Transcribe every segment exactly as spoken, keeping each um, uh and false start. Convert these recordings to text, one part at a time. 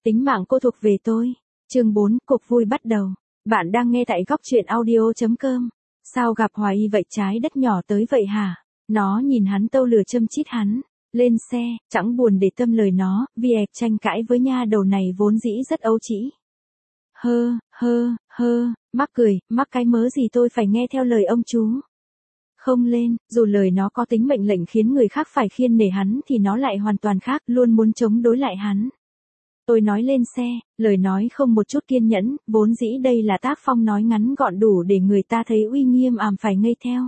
Tính mạng cô thuộc về tôi. Chương bốn, cuộc vui bắt đầu. Bạn đang nghe tại góc truyện audio chấm com. Sao gặp Hoài Y vậy, trái đất nhỏ tới vậy hả? Nó nhìn hắn tâu lửa châm chít hắn. Lên xe, chẳng buồn để tâm lời nó, vì ẹp tranh cãi với nha đầu này vốn dĩ rất ấu trĩ. Hơ, hơ, hơ, mắc cười, mắc cái mớ gì tôi phải nghe theo lời ông chú. Không lên, dù lời nó có tính mệnh lệnh khiến người khác phải khiêng nể hắn thì nó lại hoàn toàn khác, luôn muốn chống đối lại hắn. Tôi nói lên xe, lời nói không một chút kiên nhẫn, vốn dĩ đây là tác phong nói ngắn gọn đủ để người ta thấy uy nghiêm àm phải ngây theo.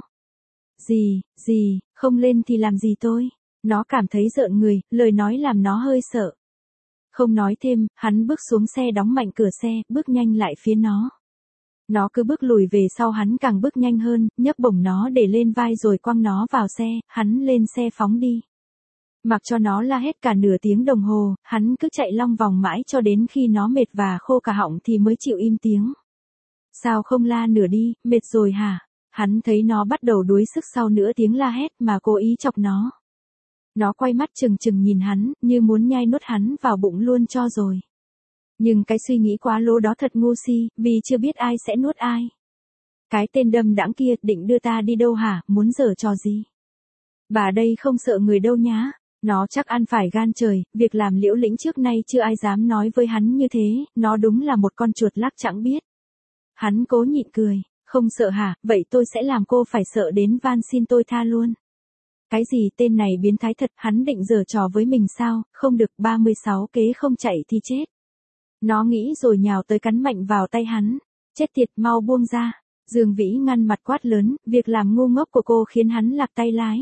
Gì, gì, không lên thì làm gì tôi? Nó cảm thấy rợn người, lời nói làm nó hơi sợ. Không nói thêm, hắn bước xuống xe đóng mạnh cửa xe, bước nhanh lại phía nó. Nó cứ bước lùi về sau, hắn càng bước nhanh hơn, nhấc bổng nó để lên vai rồi quăng nó vào xe, hắn lên xe phóng đi. Mặc cho nó la hết cả nửa tiếng đồng hồ, hắn cứ chạy long vòng mãi cho đến khi nó mệt và khô cả họng thì mới chịu im tiếng. Sao không la nửa đi, mệt rồi hả? Hắn thấy nó bắt đầu đuối sức sau nửa tiếng la hét mà cố ý chọc nó. Nó quay mắt trừng trừng nhìn hắn, như muốn nhai nuốt hắn vào bụng luôn cho rồi. Nhưng cái suy nghĩ quá lố đó thật ngu si, vì chưa biết ai sẽ nuốt ai. Cái tên đâm đãng kia định đưa ta đi đâu hả, muốn giở trò gì? Bà đây không sợ người đâu nhá. Nó chắc ăn phải gan trời, việc làm liễu lĩnh trước nay chưa ai dám nói với hắn như thế, nó đúng là một con chuột lắc chẳng biết. Hắn cố nhịn cười, không sợ hả, vậy tôi sẽ làm cô phải sợ đến van xin tôi tha luôn. Cái gì, tên này biến thái thật, hắn định giở trò với mình sao, không được, ba mươi sáu kế không chạy thì chết. Nó nghĩ rồi nhào tới cắn mạnh vào tay hắn, chết tiệt, mau buông ra. Dương Vĩ ngăn mặt quát lớn, việc làm ngu ngốc của cô khiến hắn lạc tay lái.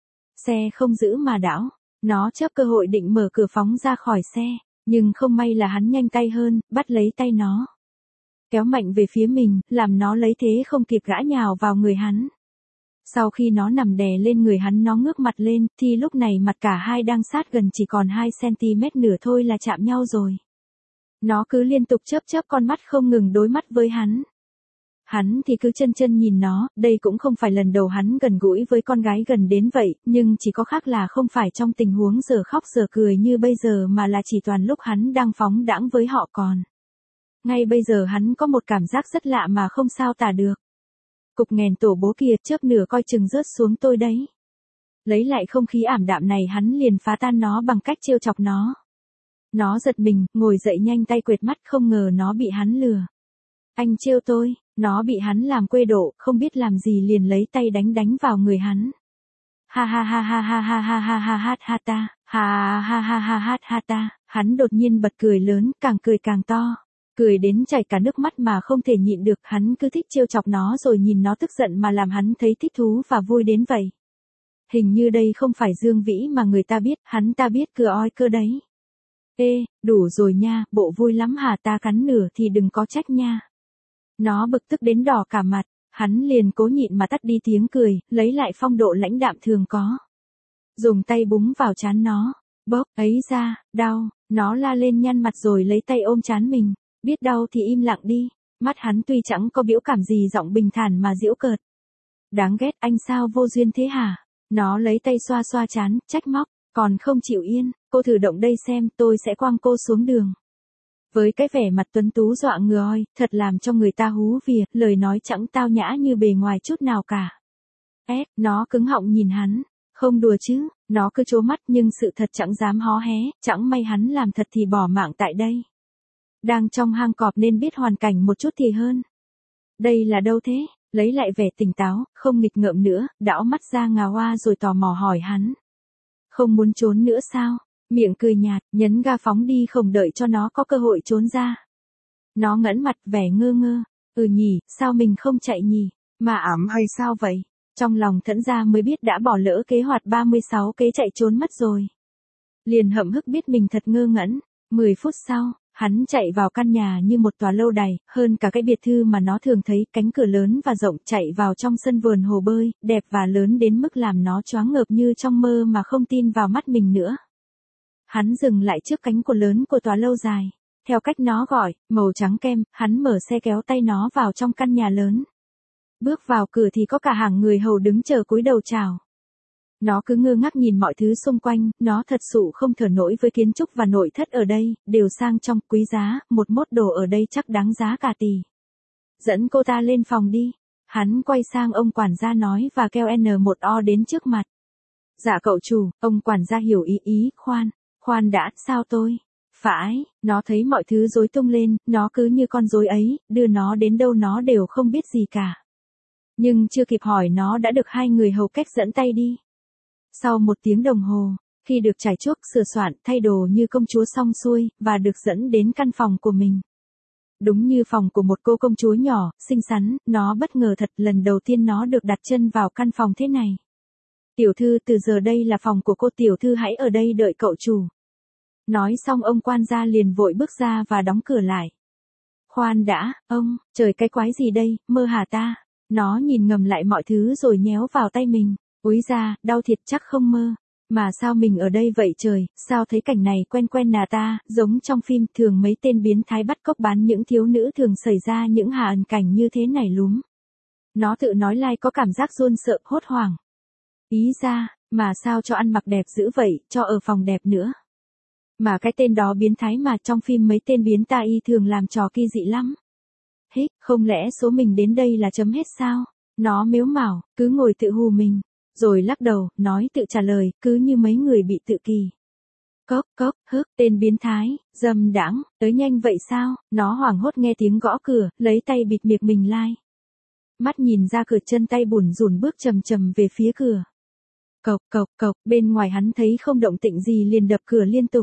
Xe không giữ mà đảo. Nó chớp cơ hội định mở cửa phóng ra khỏi xe, nhưng không may là hắn nhanh tay hơn, bắt lấy tay nó. Kéo mạnh về phía mình, làm nó lấy thế không kịp gã nhào vào người hắn. Sau khi nó nằm đè lên người hắn, nó ngước mặt lên, thì lúc này mặt cả hai đang sát gần, chỉ còn hai xăng-ti-mét nữa thôi là chạm nhau rồi. Nó cứ liên tục chớp chớp con mắt không ngừng đối mắt với hắn. Hắn thì cứ chân chân nhìn nó, đây cũng không phải lần đầu hắn gần gũi với con gái gần đến vậy, nhưng chỉ có khác là không phải trong tình huống giờ khóc giờ cười như bây giờ mà là chỉ toàn lúc hắn đang phóng đãng với họ còn. Ngay bây giờ hắn có một cảm giác rất lạ mà không sao tả được. Cục nghèn tổ bố kia, chớp nửa coi chừng rớt xuống tôi đấy. Lấy lại không khí ảm đạm này, hắn liền phá tan nó bằng cách trêu chọc nó. Nó giật mình, ngồi dậy nhanh tay quệt mắt, không ngờ nó bị hắn lừa. Anh trêu tôi. Nó bị hắn làm quê độ, không biết làm gì liền lấy tay đánh đánh vào người hắn. Ha ha ha ha ha ha ha ha ha ha ha ta, ha ha ha ha ha ha ta, hắn đột nhiên bật cười lớn, càng cười càng to. Cười đến chảy cả nước mắt mà không thể nhịn được, hắn cứ thích trêu chọc nó rồi nhìn nó tức giận mà làm hắn thấy thích thú và vui đến vậy. Hình như đây không phải Dương Vĩ mà người ta biết, hắn ta biết cửa oi cơ đấy. Ê, đủ rồi nha, bộ vui lắm hả, ta cắn nửa thì đừng có trách nha. Nó bực tức đến đỏ cả mặt, hắn liền cố nhịn mà tắt đi tiếng cười, lấy lại phong độ lãnh đạm thường có. Dùng tay búng vào trán nó, bóp, ấy ra, đau, nó la lên nhăn mặt rồi lấy tay ôm trán mình, biết đau thì im lặng đi, mắt hắn tuy chẳng có biểu cảm gì, giọng bình thản mà giễu cợt. Đáng ghét, anh sao vô duyên thế hả? Nó lấy tay xoa xoa trán, trách móc, còn không chịu yên, cô thử động đây xem, tôi sẽ quăng cô xuống đường. Với cái vẻ mặt tuấn tú dọa người oi, thật làm cho người ta hú vía, lời nói chẳng tao nhã như bề ngoài chút nào cả. Ép, nó cứng họng nhìn hắn, không đùa chứ, nó cứ trố mắt nhưng sự thật chẳng dám hó hé, chẳng may hắn làm thật thì bỏ mạng tại đây. Đang trong hang cọp nên biết hoàn cảnh một chút thì hơn. Đây là đâu thế? Lấy lại vẻ tỉnh táo, không nghịch ngợm nữa, đảo mắt ra ngà hoa rồi tò mò hỏi hắn. Không muốn trốn nữa sao? Miệng cười nhạt, nhấn ga phóng đi không đợi cho nó có cơ hội trốn ra. Nó ngẩng mặt vẻ ngơ ngơ, ừ nhỉ, sao mình không chạy nhỉ, mà ảm hay sao vậy? Trong lòng thẫn ra mới biết đã bỏ lỡ kế hoạch ba mươi sáu kế chạy trốn mất rồi. Liền hậm hức biết mình thật ngơ ngẩn. mười phút sau, hắn chạy vào căn nhà như một tòa lâu đài, hơn cả cái biệt thự mà nó thường thấy, cánh cửa lớn và rộng, chạy vào trong sân vườn hồ bơi, đẹp và lớn đến mức làm nó choáng ngợp như trong mơ mà không tin vào mắt mình nữa. Hắn dừng lại trước cánh cửa lớn của tòa lâu dài. Theo cách nó gọi, màu trắng kem, hắn mở xe kéo tay nó vào trong căn nhà lớn. Bước vào cửa thì có cả hàng người hầu đứng chờ cúi đầu chào. Nó cứ ngơ ngác nhìn mọi thứ xung quanh, nó thật sự không thở nổi với kiến trúc và nội thất ở đây, đều sang trọng quý giá, một mốt đồ ở đây chắc đáng giá cả tỷ. Dẫn cô ta lên phòng đi. Hắn quay sang ông quản gia nói và kêu N một O đến trước mặt. Dạ cậu chủ, ông quản gia hiểu ý ý, khoan, khoan đã, sao tôi? Phải, nó thấy mọi thứ rối tung lên, nó cứ như con rối ấy, đưa nó đến đâu nó đều không biết gì cả. Nhưng chưa kịp hỏi nó đã được hai người hầu cách dẫn tay đi. Sau một tiếng đồng hồ, khi được trải chuốt, sửa soạn, thay đồ như công chúa xong xuôi, và được dẫn đến căn phòng của mình. Đúng như phòng của một cô công chúa nhỏ, xinh xắn, nó bất ngờ thật, lần đầu tiên nó được đặt chân vào căn phòng thế này. Tiểu thư, từ giờ đây là phòng của cô, tiểu thư hãy ở đây đợi cậu chủ. Nói xong ông quan gia liền vội bước ra và đóng cửa lại. Khoan đã, ông, trời cái quái gì đây, mơ hả ta? Nó nhìn ngầm lại mọi thứ rồi nhéo vào tay mình. Úi da, đau thiệt, chắc không mơ. Mà sao mình ở đây vậy trời, sao thấy cảnh này quen quen nà ta, giống trong phim, thường mấy tên biến thái bắt cóc bán những thiếu nữ thường xảy ra những hà ẩn cảnh như thế này lúm. Nó tự nói lai có cảm giác run sợ, hốt hoảng. Ý ra, mà sao cho ăn mặc đẹp dữ vậy, cho ở phòng đẹp nữa. Mà cái tên đó biến thái mà trong phim mấy tên biến ta y thường làm trò kỳ dị lắm. Hít, không lẽ số mình đến đây là chấm hết sao? Nó mếu mảo, cứ ngồi tự hù mình. Rồi lắc đầu, nói tự trả lời, cứ như mấy người bị tự kỳ. Cốc, cốc, hức, tên biến thái, dâm đãng, tới nhanh vậy sao? Nó hoảng hốt nghe tiếng gõ cửa, lấy tay bịt miệng mình lai. Mắt nhìn ra cửa, chân tay bủn rủn bước chầm chầm về phía cửa. Cộc, cộc, cộc, bên ngoài hắn thấy không động tĩnh gì liền đập cửa liên tục.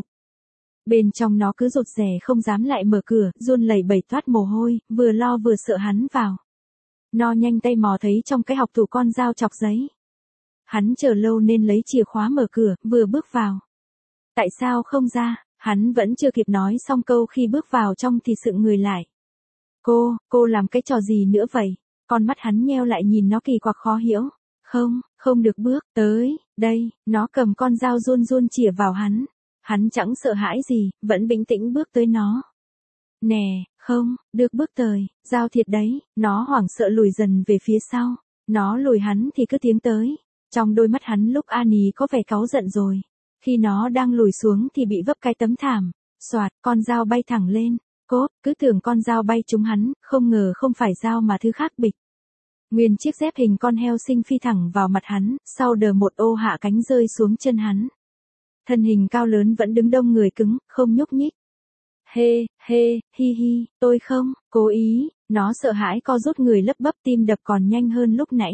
Bên trong nó cứ rụt rè không dám lại mở cửa, run lẩy bẩy toát mồ hôi, vừa lo vừa sợ hắn vào. Nó nhanh tay mò thấy trong cái hộc tủ con dao chọc giấy. Hắn chờ lâu nên lấy chìa khóa mở cửa, vừa bước vào. Tại sao không ra? Hắn vẫn chưa kịp nói xong câu khi bước vào trong thì sững người lại. Cô, cô làm cái trò gì nữa vậy? Con mắt hắn nheo lại nhìn nó kỳ quặc khó hiểu. Không, không được bước tới, đây, nó cầm con dao run run chĩa vào hắn. Hắn chẳng sợ hãi gì, vẫn bình tĩnh bước tới nó. Nè, không, được bước tới, dao thiệt đấy, nó hoảng sợ lùi dần về phía sau. Nó lùi hắn thì cứ tiến tới. Trong đôi mắt hắn lúc Annie có vẻ cáu giận rồi. Khi nó đang lùi xuống thì bị vấp cái tấm thảm. Soạt, con dao bay thẳng lên. Cốt, cứ tưởng con dao bay trúng hắn, không ngờ không phải dao mà thứ khác bịch. Nguyên chiếc dép hình con heo xinh phi thẳng vào mặt hắn, sau đờ một ô hạ cánh rơi xuống chân hắn. Thân hình cao lớn vẫn đứng đông người cứng, không nhúc nhích. Hê, hê, hi hi, tôi không, cố ý, nó sợ hãi co rút người lấp bấp, tim đập còn nhanh hơn lúc nãy.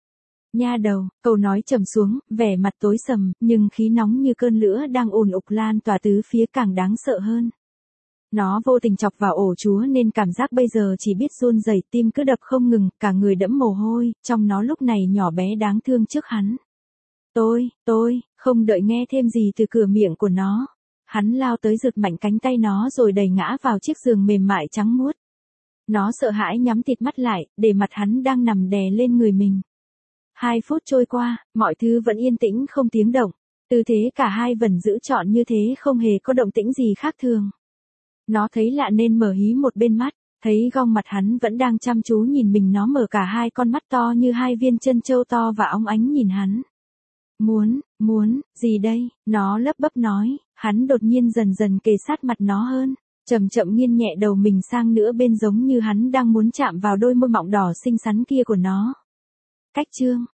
Nha đầu, câu nói trầm xuống, vẻ mặt tối sầm, nhưng khí nóng như cơn lửa đang ùn ục lan tỏa tứ phía càng đáng sợ hơn. Nó vô tình chọc vào ổ chúa nên cảm giác bây giờ chỉ biết run rẩy, tim cứ đập không ngừng, cả người đẫm mồ hôi, trong nó lúc này nhỏ bé đáng thương trước hắn. Tôi, tôi, không đợi nghe thêm gì từ cửa miệng của nó. Hắn lao tới giật mạnh cánh tay nó rồi đẩy ngã vào chiếc giường mềm mại trắng muốt. Nó sợ hãi nhắm tịt mắt lại, để mặt hắn đang nằm đè lên người mình. Hai phút trôi qua, mọi thứ vẫn yên tĩnh không tiếng động. Tư thế cả hai vẫn giữ trọn như thế, không hề có động tĩnh gì khác thường. Nó thấy lạ nên mở hí một bên mắt, thấy gong mặt hắn vẫn đang chăm chú nhìn mình, nó mở cả hai con mắt to như hai viên chân châu to và óng ánh nhìn hắn. Muốn, muốn, gì đây? Nó lấp bấp nói, hắn đột nhiên dần dần kề sát mặt nó hơn, chậm chậm nghiêng nhẹ đầu mình sang nửa bên giống như hắn đang muốn chạm vào đôi môi mọng đỏ xinh xắn kia của nó. Cách chương